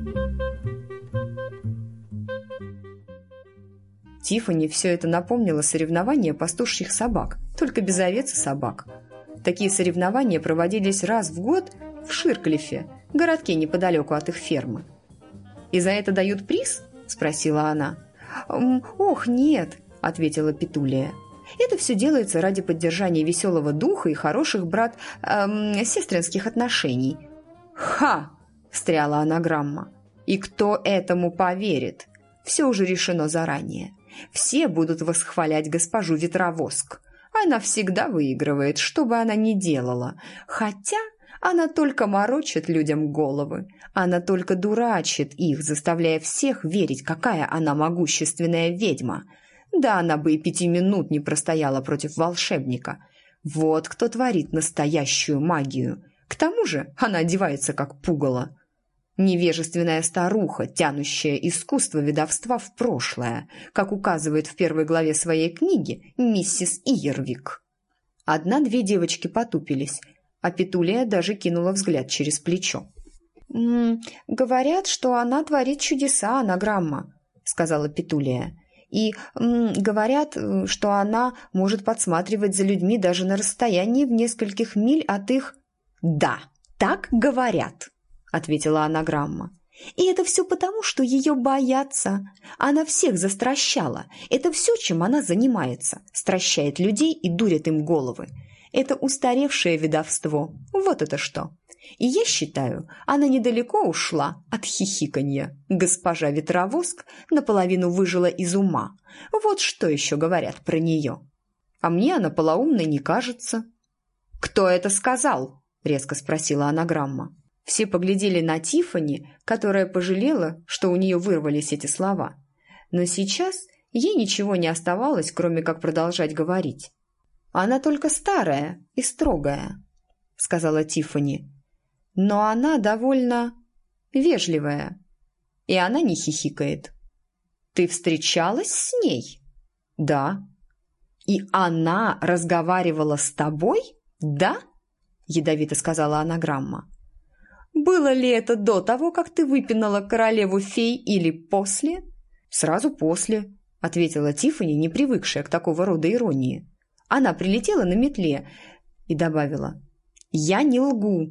Тиффани все это напомнило соревнования пастушьих собак, только без овец и собак. Такие соревнования проводились раз в год в Ширклифе, городке неподалеку от их фермы. «И за это дают приз?» – спросила она. «Ох, нет», – ответила Петулия. «Это все делается ради поддержания веселого духа и хороших сестринских отношений». «Ха!» – встряла анаграмма. «И кто этому поверит? Все уже решено заранее. Все будут восхвалять госпожу Ветровоск. Она всегда выигрывает, что бы она ни делала. Хотя она только морочит людям головы. Она только дурачит их, заставляя всех верить, какая она могущественная ведьма. Да она бы и 5 минут не простояла против волшебника. Вот кто творит настоящую магию. К тому же она одевается как пугало. Невежественная старуха, тянущая искусство ведовства в прошлое, как указывает в первой главе своей книги миссис Иервик». 1-2 девочки потупились, а Петулия даже кинула взгляд через плечо. «Говорят, что она творит чудеса, анаграмма», — сказала Петулия. «И говорят, что она может подсматривать за людьми даже на расстоянии в нескольких миль от их...» «Да, так говорят», — ответила анаграмма. «И это все потому, что ее боятся. Она всех застращала. Это все, чем она занимается. Стращает людей и дурит им головы. Это устаревшее ведовство. Вот это что. И я считаю, она недалеко ушла от хихиканья. Госпожа Ветровоск наполовину выжила из ума. Вот что еще говорят про нее. А мне она полоумной не кажется». «Кто это сказал?» — резко спросила анаграмма. Все поглядели на Тиффани, которая пожалела, что у нее вырвались эти слова. Но сейчас ей ничего не оставалось, кроме как продолжать говорить. «Она только старая и строгая», — сказала Тиффани. «Но она довольно вежливая, и она не хихикает». «Ты встречалась с ней?» «Да». «И она разговаривала с тобой?» «Да?» — ядовито сказала анаграмма. «Было ли это до того, как ты выпинала королеву-фей, или после?» «Сразу после», — ответила Тиффани, не привыкшая к такого рода иронии. Она прилетела на метле и добавила: «Я не лгу».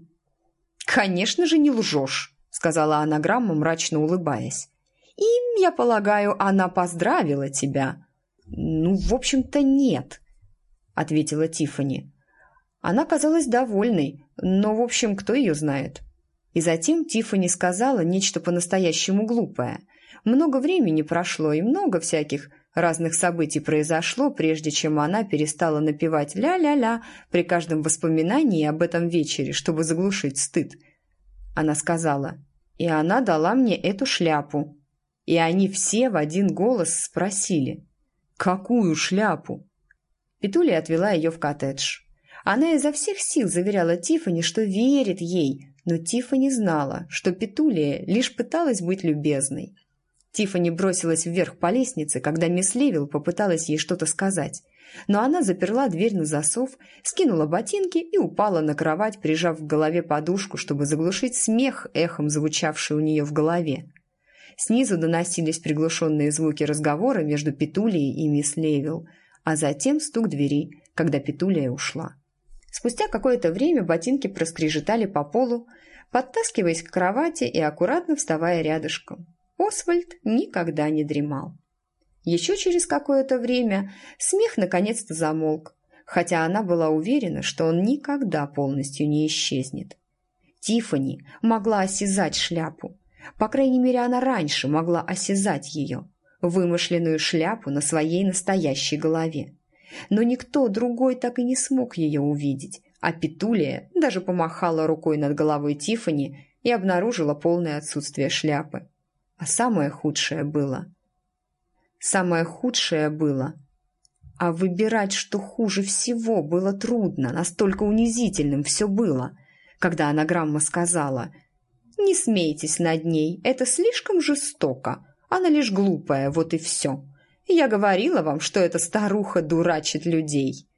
«Конечно же не лжешь», — сказала анаграмма, мрачно улыбаясь. «И, я полагаю, она поздравила тебя». «Ну, в общем-то, нет», — ответила Тиффани. Она казалась довольной, но, в общем, кто ее знает. И затем Тиффани сказала нечто по-настоящему глупое. Много времени прошло, и много всяких разных событий произошло, прежде чем она перестала напевать «ля-ля-ля» при каждом воспоминании об этом вечере, чтобы заглушить стыд. Она сказала: «И она дала мне эту шляпу». И они все в один голос спросили: «Какую шляпу?» Петулия отвела ее в коттедж. Она изо всех сил заверяла Тиффани, что верит ей, но Тиффани знала, что Петулия лишь пыталась быть любезной. Тиффани бросилась вверх по лестнице, когда мисс Левил попыталась ей что-то сказать, но она заперла дверь на засов, скинула ботинки и упала на кровать, прижав к голове подушку, чтобы заглушить смех, эхом звучавший у нее в голове. Снизу доносились приглушенные звуки разговора между Петулией и мисс Левил, а затем стук двери, когда Петулия ушла. Спустя какое-то время ботинки проскрежетали по полу, подтаскиваясь к кровати и аккуратно вставая рядышком. Освальд никогда не дремал. Еще через какое-то время смех наконец-то замолк, хотя она была уверена, что он никогда полностью не исчезнет. Тиффани могла осязать шляпу. По крайней мере, она раньше могла осязать ее, вымышленную шляпу на своей настоящей голове. Но никто другой так и не смог ее увидеть, а Петулия даже помахала рукой над головой Тиффани и обнаружила полное отсутствие шляпы. А самое худшее было... А выбирать, что хуже всего, было трудно, настолько унизительным все было, когда анаграмма сказала: «Не смейтесь над ней, это слишком жестоко, она лишь глупая, вот и все. Я говорила вам, что эта старуха дурачит людей».